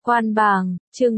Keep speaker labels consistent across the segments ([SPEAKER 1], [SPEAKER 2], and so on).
[SPEAKER 1] Quan bàng, chương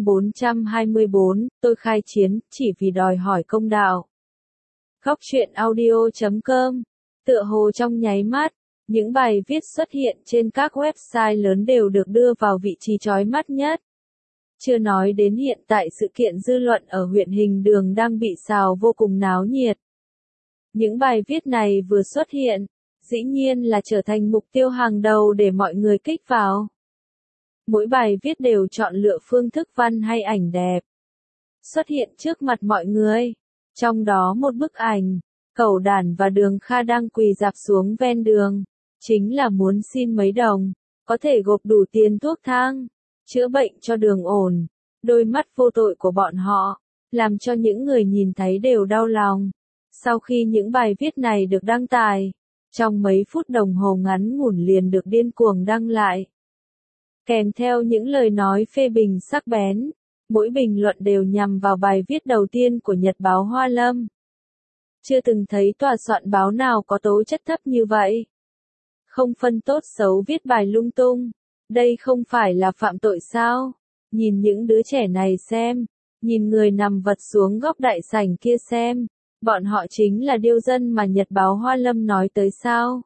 [SPEAKER 1] 424, tôi khai chiến, chỉ vì đòi hỏi công đạo. Góc truyện audio.com, tựa hồ trong nháy mắt, những bài viết xuất hiện trên các website lớn đều được đưa vào vị trí chói mắt nhất. Chưa nói đến hiện tại sự kiện dư luận ở huyện Hình Đường đang bị xào vô cùng náo nhiệt. Những bài viết này vừa xuất hiện, dĩ nhiên là trở thành mục tiêu hàng đầu để mọi người kích vào. Mỗi bài viết đều chọn lựa phương thức văn hay ảnh đẹp xuất hiện trước mặt mọi người. Trong đó một bức ảnh, Cẩu Đản và Đường Kha đang quỳ rạp xuống ven đường, chính là muốn xin mấy đồng, có thể gộp đủ tiền thuốc thang, chữa bệnh cho Đường ổn. Đôi mắt vô tội của bọn họ, làm cho những người nhìn thấy đều đau lòng. Sau khi những bài viết này được đăng tải, trong mấy phút đồng hồ ngắn ngủn liền được điên cuồng đăng lại. Kèm theo những lời nói phê bình sắc bén, mỗi bình luận đều nhằm vào bài viết đầu tiên của Nhật báo Hoa Lâm. Chưa từng thấy tòa soạn báo nào có tố chất thấp như vậy. Không phân tốt xấu viết bài lung tung, đây không phải là phạm tội sao? Nhìn những đứa trẻ này xem, nhìn người nằm vật xuống góc đại sảnh kia xem, bọn họ chính là điêu dân mà Nhật báo Hoa Lâm nói tới sao?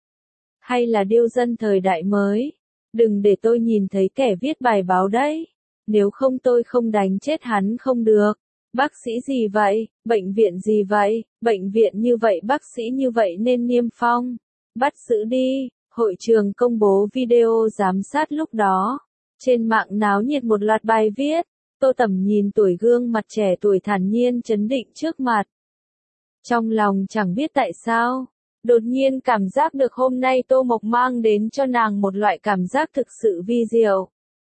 [SPEAKER 1] Hay là điêu dân thời đại mới? Đừng để tôi nhìn thấy kẻ viết bài báo đấy. Nếu không tôi không đánh chết hắn không được. Bác sĩ gì vậy? Bệnh viện gì vậy? Bệnh viện như vậy, bác sĩ như vậy nên niêm phong. Bắt giữ đi. Hội trường công bố video giám sát lúc đó. Trên mạng náo nhiệt một loạt bài viết. Tô Tẩm nhìn tuổi gương mặt trẻ tuổi thản nhiên trấn định trước mặt. Trong lòng chẳng biết tại sao, đột nhiên cảm giác được hôm nay Tô Mộc mang đến cho nàng một loại cảm giác thực sự vi diệu.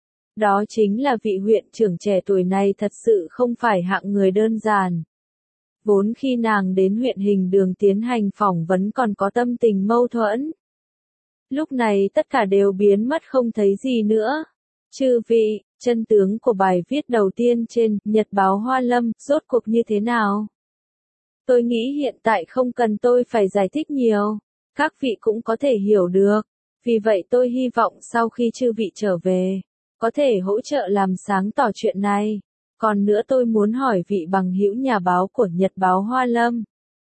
[SPEAKER 1] Đó chính là vị huyện trưởng trẻ tuổi này thật sự không phải hạng người đơn giản. Vốn khi nàng đến huyện Hình Đường tiến hành phỏng vấn còn có tâm tình mâu thuẫn. Lúc này tất cả đều biến mất không thấy gì nữa. Chư vị, chân tướng của bài viết đầu tiên trên Nhật báo Hoa Lâm rốt cuộc như thế nào? Tôi nghĩ hiện tại không cần tôi phải giải thích nhiều, các vị cũng có thể hiểu được. Vì vậy tôi hy vọng sau khi chư vị trở về, có thể hỗ trợ làm sáng tỏ chuyện này. Còn nữa tôi muốn hỏi vị bằng hữu nhà báo của Nhật báo Hoa Lâm.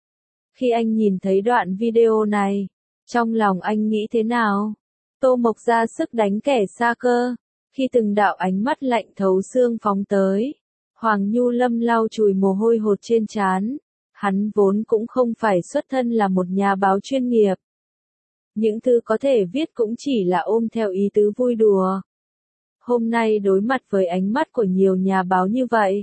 [SPEAKER 1] Khi anh nhìn thấy đoạn video này, trong lòng anh nghĩ thế nào? Tô Mộc ra sức đánh kẻ xa cơ, khi từng đạo ánh mắt lạnh thấu xương phóng tới. Hoàng Nhu Lâm lau chùi mồ hôi hột trên trán. Hắn vốn cũng không phải xuất thân là một nhà báo chuyên nghiệp. Những thứ có thể viết cũng chỉ là ôm theo ý tứ vui đùa. Hôm nay đối mặt với ánh mắt của nhiều nhà báo như vậy,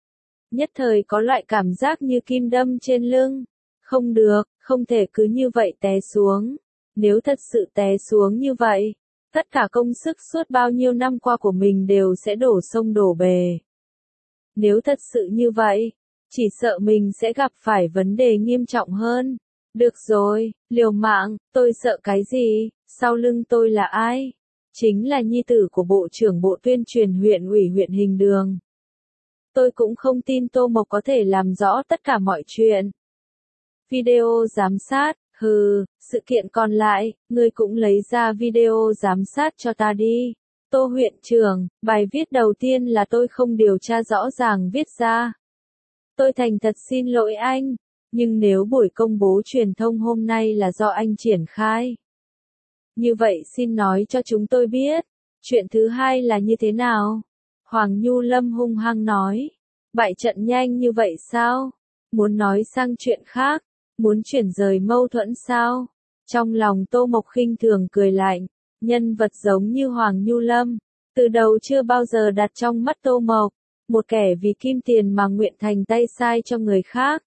[SPEAKER 1] nhất thời có loại cảm giác như kim đâm trên lưng. Không được, không thể cứ như vậy té xuống. Nếu thật sự té xuống như vậy, tất cả công sức suốt bao nhiêu năm qua của mình đều sẽ đổ sông đổ bể. Nếu thật sự như vậy, chỉ sợ mình sẽ gặp phải vấn đề nghiêm trọng hơn. Được rồi, liều mạng, tôi sợ cái gì? Sau lưng tôi là ai? Chính là nhi tử của Bộ trưởng Bộ Tuyên truyền huyện ủy huyện Hình Đường. Tôi cũng không tin Tô Mộc có thể làm rõ tất cả mọi chuyện. Video giám sát, sự kiện còn lại, ngươi cũng lấy ra video giám sát cho ta đi. Tô huyện trưởng, bài viết đầu tiên là tôi không điều tra rõ ràng viết ra. Tôi thành thật xin lỗi anh, nhưng nếu buổi công bố truyền thông hôm nay là do anh triển khai, như vậy xin nói cho chúng tôi biết, chuyện thứ hai là như thế nào? Hoàng Nhu Lâm hung hăng nói, bại trận nhanh như vậy sao? Muốn nói sang chuyện khác, muốn chuyển rời mâu thuẫn sao? Trong lòng Tô Mộc khinh thường cười lạnh, nhân vật giống như Hoàng Nhu Lâm, từ đầu chưa bao giờ đặt trong mắt Tô Mộc. Một kẻ vì kim tiền mà nguyện thành tay sai cho người khác.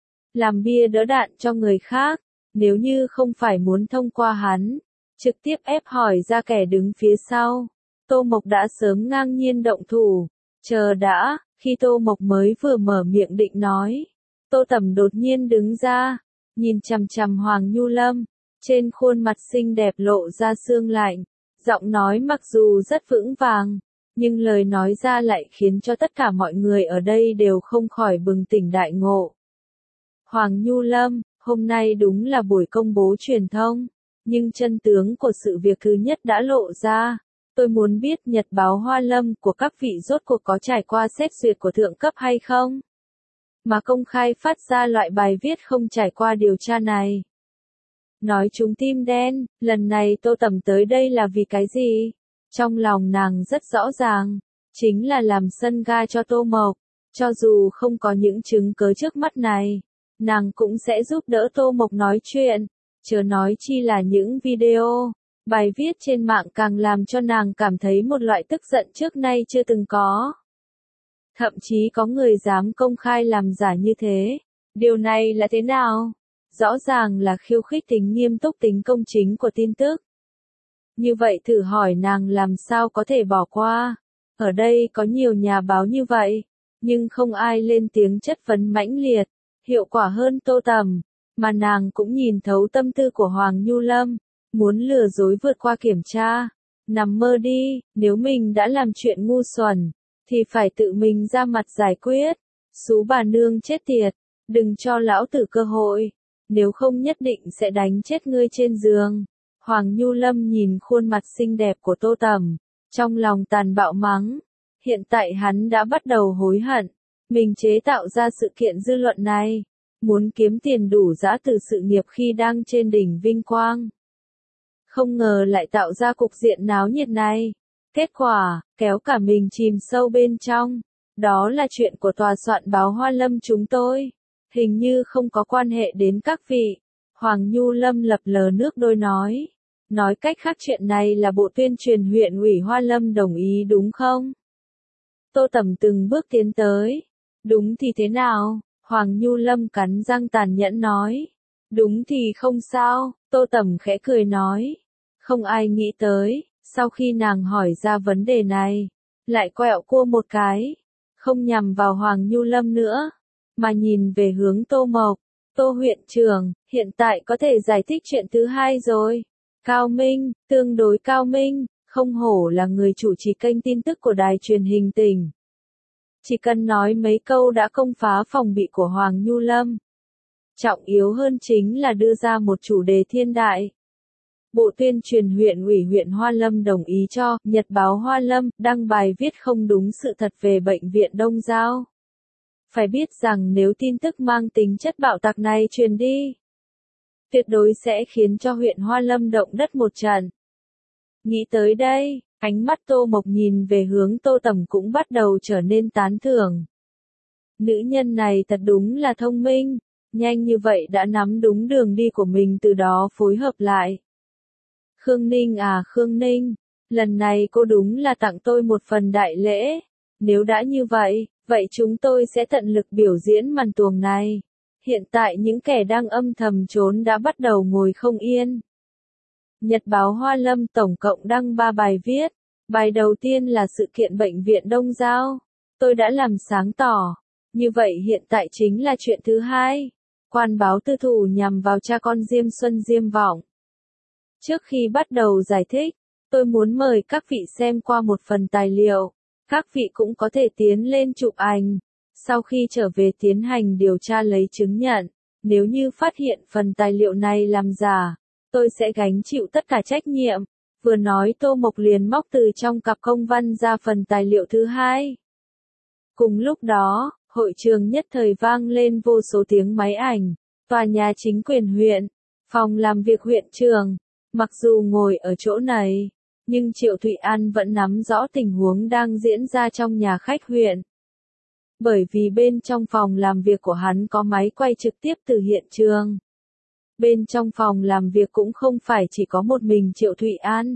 [SPEAKER 1] Làm bia đỡ đạn cho người khác. Nếu như không phải muốn thông qua hắn, trực tiếp ép hỏi ra kẻ đứng phía sau, Tô Mộc đã sớm ngang nhiên động thủ. Chờ đã, khi Tô Mộc mới vừa mở miệng định nói, Tô Tẩm đột nhiên đứng ra, nhìn chằm chằm Hoàng Nhu Lâm, trên khuôn mặt xinh đẹp lộ ra sương lạnh, giọng nói mặc dù rất vững vàng, nhưng lời nói ra lại khiến cho tất cả mọi người ở đây đều không khỏi bừng tỉnh đại ngộ. Hoàng Nhu Lâm, hôm nay đúng là buổi công bố truyền thông, nhưng chân tướng của sự việc thứ nhất đã lộ ra. Tôi muốn biết nhật báo Hoa Lâm của các vị rốt cuộc có trải qua xét duyệt của thượng cấp hay không? Mà công khai phát ra loại bài viết không trải qua điều tra này. Nói chúng tim đen, lần này Tô Tầm tới đây là vì cái gì? Trong lòng nàng rất rõ ràng, chính là làm sân ga cho Tô Mộc. Cho dù không có những chứng cớ trước mắt này, nàng cũng sẽ giúp đỡ Tô Mộc nói chuyện, chớ nói chi là những video. Bài viết trên mạng càng làm cho nàng cảm thấy một loại tức giận trước nay chưa từng có. Thậm chí có người dám công khai làm giả như thế. Điều này là thế nào? Rõ ràng là khiêu khích tính nghiêm túc tính công chính của tin tức. Như vậy thử hỏi nàng làm sao có thể bỏ qua? Ở đây có nhiều nhà báo như vậy, nhưng không ai lên tiếng chất vấn mãnh liệt, hiệu quả hơn Tô Tầm, mà nàng cũng nhìn thấu tâm tư của Hoàng Nhu Lâm, muốn lừa dối vượt qua kiểm tra. Nằm mơ đi, nếu mình đã làm chuyện ngu xuẩn, thì phải tự mình ra mặt giải quyết. Xú bà nương chết tiệt, đừng cho lão tử cơ hội, nếu không nhất định sẽ đánh chết ngươi trên giường. Hoàng Nhu Lâm nhìn khuôn mặt xinh đẹp của Tô Tầm, trong lòng tàn bạo mắng. Hiện tại hắn đã bắt đầu hối hận, mình chế tạo ra sự kiện dư luận này, muốn kiếm tiền đủ dã từ sự nghiệp khi đang trên đỉnh vinh quang. Không ngờ lại tạo ra cục diện náo nhiệt này. Kết quả, kéo cả mình chìm sâu bên trong. Đó là chuyện của tòa soạn báo Hoa Lâm chúng tôi. Hình như không có quan hệ đến các vị. Hoàng Nhu Lâm lập lờ nước đôi nói. Nói cách khác chuyện này là bộ tuyên truyền huyện ủy Hoa Lâm đồng ý đúng không? Tô Tầm từng bước tiến tới. Đúng thì thế nào? Hoàng Nhu Lâm cắn răng tàn nhẫn nói. Đúng thì không sao, Tô Tầm khẽ cười nói. Không ai nghĩ tới, sau khi nàng hỏi ra vấn đề này, lại quẹo cua một cái, không nhằm vào Hoàng Nhu Lâm nữa, mà nhìn về hướng Tô Mộc. Tô huyện trưởng, hiện tại có thể giải thích chuyện thứ hai rồi. Cao minh, tương đối cao minh, không hổ là người chủ trì kênh tin tức của đài truyền hình tỉnh. Chỉ cần nói mấy câu đã công phá phòng bị của Hoàng Nhu Lâm. Trọng yếu hơn chính là đưa ra một chủ đề thiên đại. Bộ tuyên truyền huyện ủy huyện Hoa Lâm đồng ý cho Nhật báo Hoa Lâm đăng bài viết không đúng sự thật về bệnh viện Đông Giao. Phải biết rằng nếu tin tức mang tính chất bạo tạc này truyền đi, tuyệt đối sẽ khiến cho huyện Hoa Lâm động đất một trận. Nghĩ tới đây, ánh mắt Tô Mộc nhìn về hướng Tô Tầm cũng bắt đầu trở nên tán thưởng. Nữ nhân này thật đúng là thông minh, nhanh như vậy đã nắm đúng đường đi của mình từ đó phối hợp lại. Khương Ninh à Khương Ninh, lần này cô đúng là tặng tôi một phần đại lễ. Nếu đã như vậy, vậy chúng tôi sẽ tận lực biểu diễn màn tuồng này. Hiện tại những kẻ đang âm thầm trốn đã bắt đầu ngồi không yên. Nhật báo Hoa Lâm tổng cộng đăng 3 bài viết. Bài đầu tiên là sự kiện bệnh viện Đông Giao. Tôi đã làm sáng tỏ. Như vậy hiện tại chính là chuyện thứ hai. Quan báo tư thù nhằm vào cha con Diêm Xuân Diêm Vọng. Trước khi bắt đầu giải thích, tôi muốn mời các vị xem qua một phần tài liệu. Các vị cũng có thể tiến lên chụp ảnh. Sau khi trở về tiến hành điều tra lấy chứng nhận, nếu như phát hiện phần tài liệu này làm giả, tôi sẽ gánh chịu tất cả trách nhiệm. Vừa nói Tô Mộc liền móc từ trong cặp công văn ra phần tài liệu thứ hai. Cùng lúc đó, hội trường nhất thời vang lên vô số tiếng máy ảnh. Tòa nhà chính quyền huyện, phòng làm việc huyện trường. Mặc dù ngồi ở chỗ này, nhưng Triệu Thụy An vẫn nắm rõ tình huống đang diễn ra trong nhà khách huyện. Bởi vì bên trong phòng làm việc của hắn có máy quay trực tiếp từ hiện trường. Bên trong phòng làm việc cũng không phải chỉ có một mình Triệu Thụy An.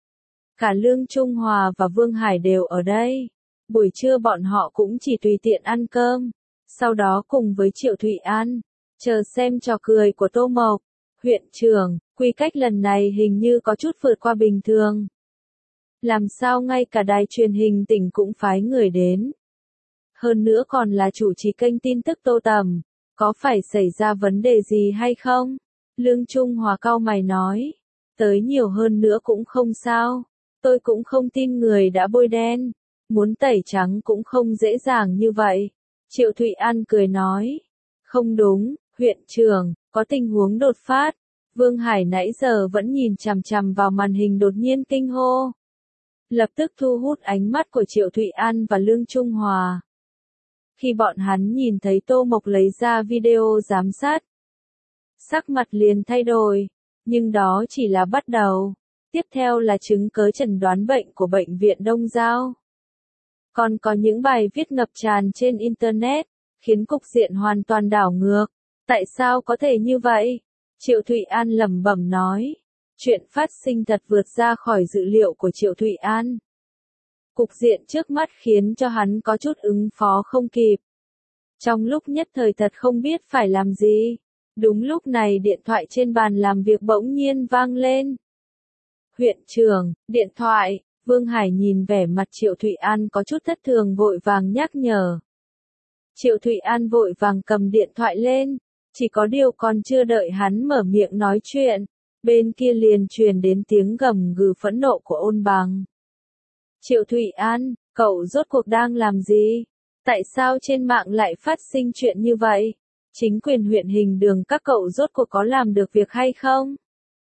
[SPEAKER 1] Cả Lương Trung Hòa và Vương Hải đều ở đây. Buổi trưa bọn họ cũng chỉ tùy tiện ăn cơm. Sau đó cùng với Triệu Thụy An, chờ xem trò cười của Tô Mộc. Huyện trưởng, quy cách lần này hình như có chút vượt qua bình thường. Làm sao ngay cả đài truyền hình tỉnh cũng phái người đến. Hơn nữa còn là chủ trì kênh tin tức Tô Tầm. Có phải xảy ra vấn đề gì hay không? Lương Trung Hòa cau mày nói. Tới nhiều hơn nữa cũng không sao. Tôi cũng không tin người đã bôi đen. Muốn tẩy trắng cũng không dễ dàng như vậy. Triệu Thụy An cười nói. Không đúng, huyện trưởng, có tình huống đột phát. Vương Hải nãy giờ vẫn nhìn chằm chằm vào màn hình đột nhiên kinh hô. lập tức thu hút ánh mắt của Triệu Thụy An và Lương Trung Hòa. Khi bọn hắn nhìn thấy Tô Mộc lấy ra video giám sát, sắc mặt liền thay đổi, nhưng đó chỉ là bắt đầu. Tiếp theo là chứng cớ chẩn đoán bệnh của Bệnh viện Đông Giao. Còn có những bài viết ngập tràn trên Internet, khiến cục diện hoàn toàn đảo ngược. Tại sao có thể như vậy? Triệu Thụy An lẩm bẩm nói. Chuyện phát sinh thật vượt ra khỏi dự liệu của Triệu Thụy An. Cục diện trước mắt khiến cho hắn có chút ứng phó không kịp. Trong lúc nhất thời thật không biết phải làm gì. Đúng lúc này điện thoại trên bàn làm việc bỗng nhiên vang lên. Huyện trưởng, điện thoại. Vương Hải nhìn vẻ mặt Triệu Thụy An có chút thất thường vội vàng nhắc nhở. Triệu Thụy An vội vàng cầm điện thoại lên. Chỉ có điều còn chưa đợi hắn mở miệng nói chuyện, bên kia liền truyền đến tiếng gầm gừ phẫn nộ của Ôn Bằng. Triệu Thụy An, cậu rốt cuộc đang làm gì? Tại sao trên mạng lại phát sinh chuyện như vậy? Chính quyền huyện Hình Đường các cậu rốt cuộc có làm được việc hay không?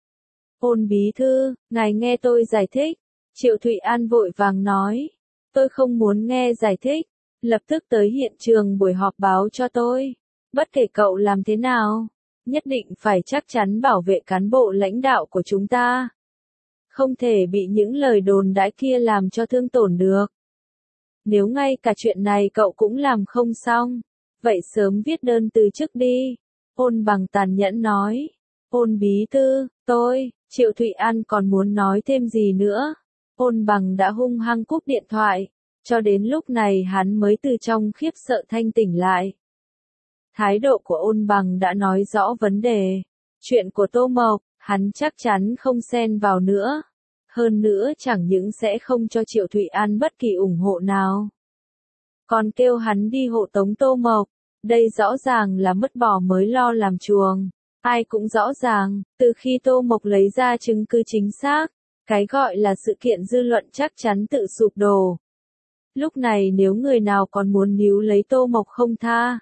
[SPEAKER 1] Ôn bí thư, ngài nghe tôi giải thích. Triệu Thụy An vội vàng nói. Tôi không muốn nghe giải thích. Lập tức tới hiện trường buổi họp báo cho tôi. Bất kể cậu làm thế nào, nhất định phải chắc chắn bảo vệ cán bộ lãnh đạo của chúng ta. Không thể bị những lời đồn đãi kia làm cho thương tổn được. Nếu ngay cả chuyện này cậu cũng làm không xong, vậy sớm viết đơn từ chức đi. Ôn Bằng tàn nhẫn nói. Ôn bí thư, Triệu Thụy An còn muốn nói thêm gì nữa. Ôn Bằng đã hung hăng cúp điện thoại, cho đến lúc này hắn mới từ trong khiếp sợ thanh tỉnh lại. Thái độ của Ôn Bằng đã nói rõ vấn đề. Chuyện của Tô Mộc, hắn chắc chắn không xen vào nữa. Hơn nữa chẳng những sẽ không cho Triệu Thụy An bất kỳ ủng hộ nào. Còn kêu hắn đi hộ tống Tô Mộc. Đây rõ ràng là mất bò mới lo làm chuồng. Ai cũng rõ ràng, từ khi Tô Mộc lấy ra chứng cứ chính xác, cái gọi là sự kiện dư luận chắc chắn tự sụp đổ. Lúc này nếu người nào còn muốn níu lấy Tô Mộc không tha,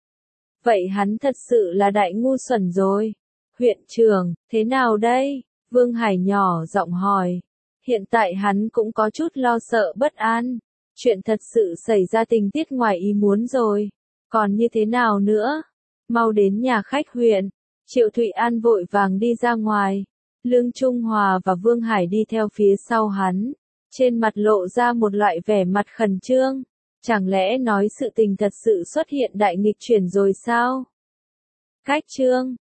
[SPEAKER 1] vậy hắn thật sự là đại ngu xuẩn rồi. Huyện trưởng, thế nào đây? Vương Hải nhỏ giọng hỏi. Hiện tại hắn cũng có chút lo sợ bất an. Chuyện thật sự xảy ra tình tiết ngoài ý muốn rồi. Còn như thế nào nữa? Mau đến nhà khách huyện. Triệu Thụy An vội vàng đi ra ngoài. Lương Trung Hòa và Vương Hải đi theo phía sau hắn. Trên mặt lộ ra một loại vẻ mặt khẩn trương. Chẳng lẽ nói sự tình thật sự xuất hiện đại nghịch chuyển rồi sao? Cách chương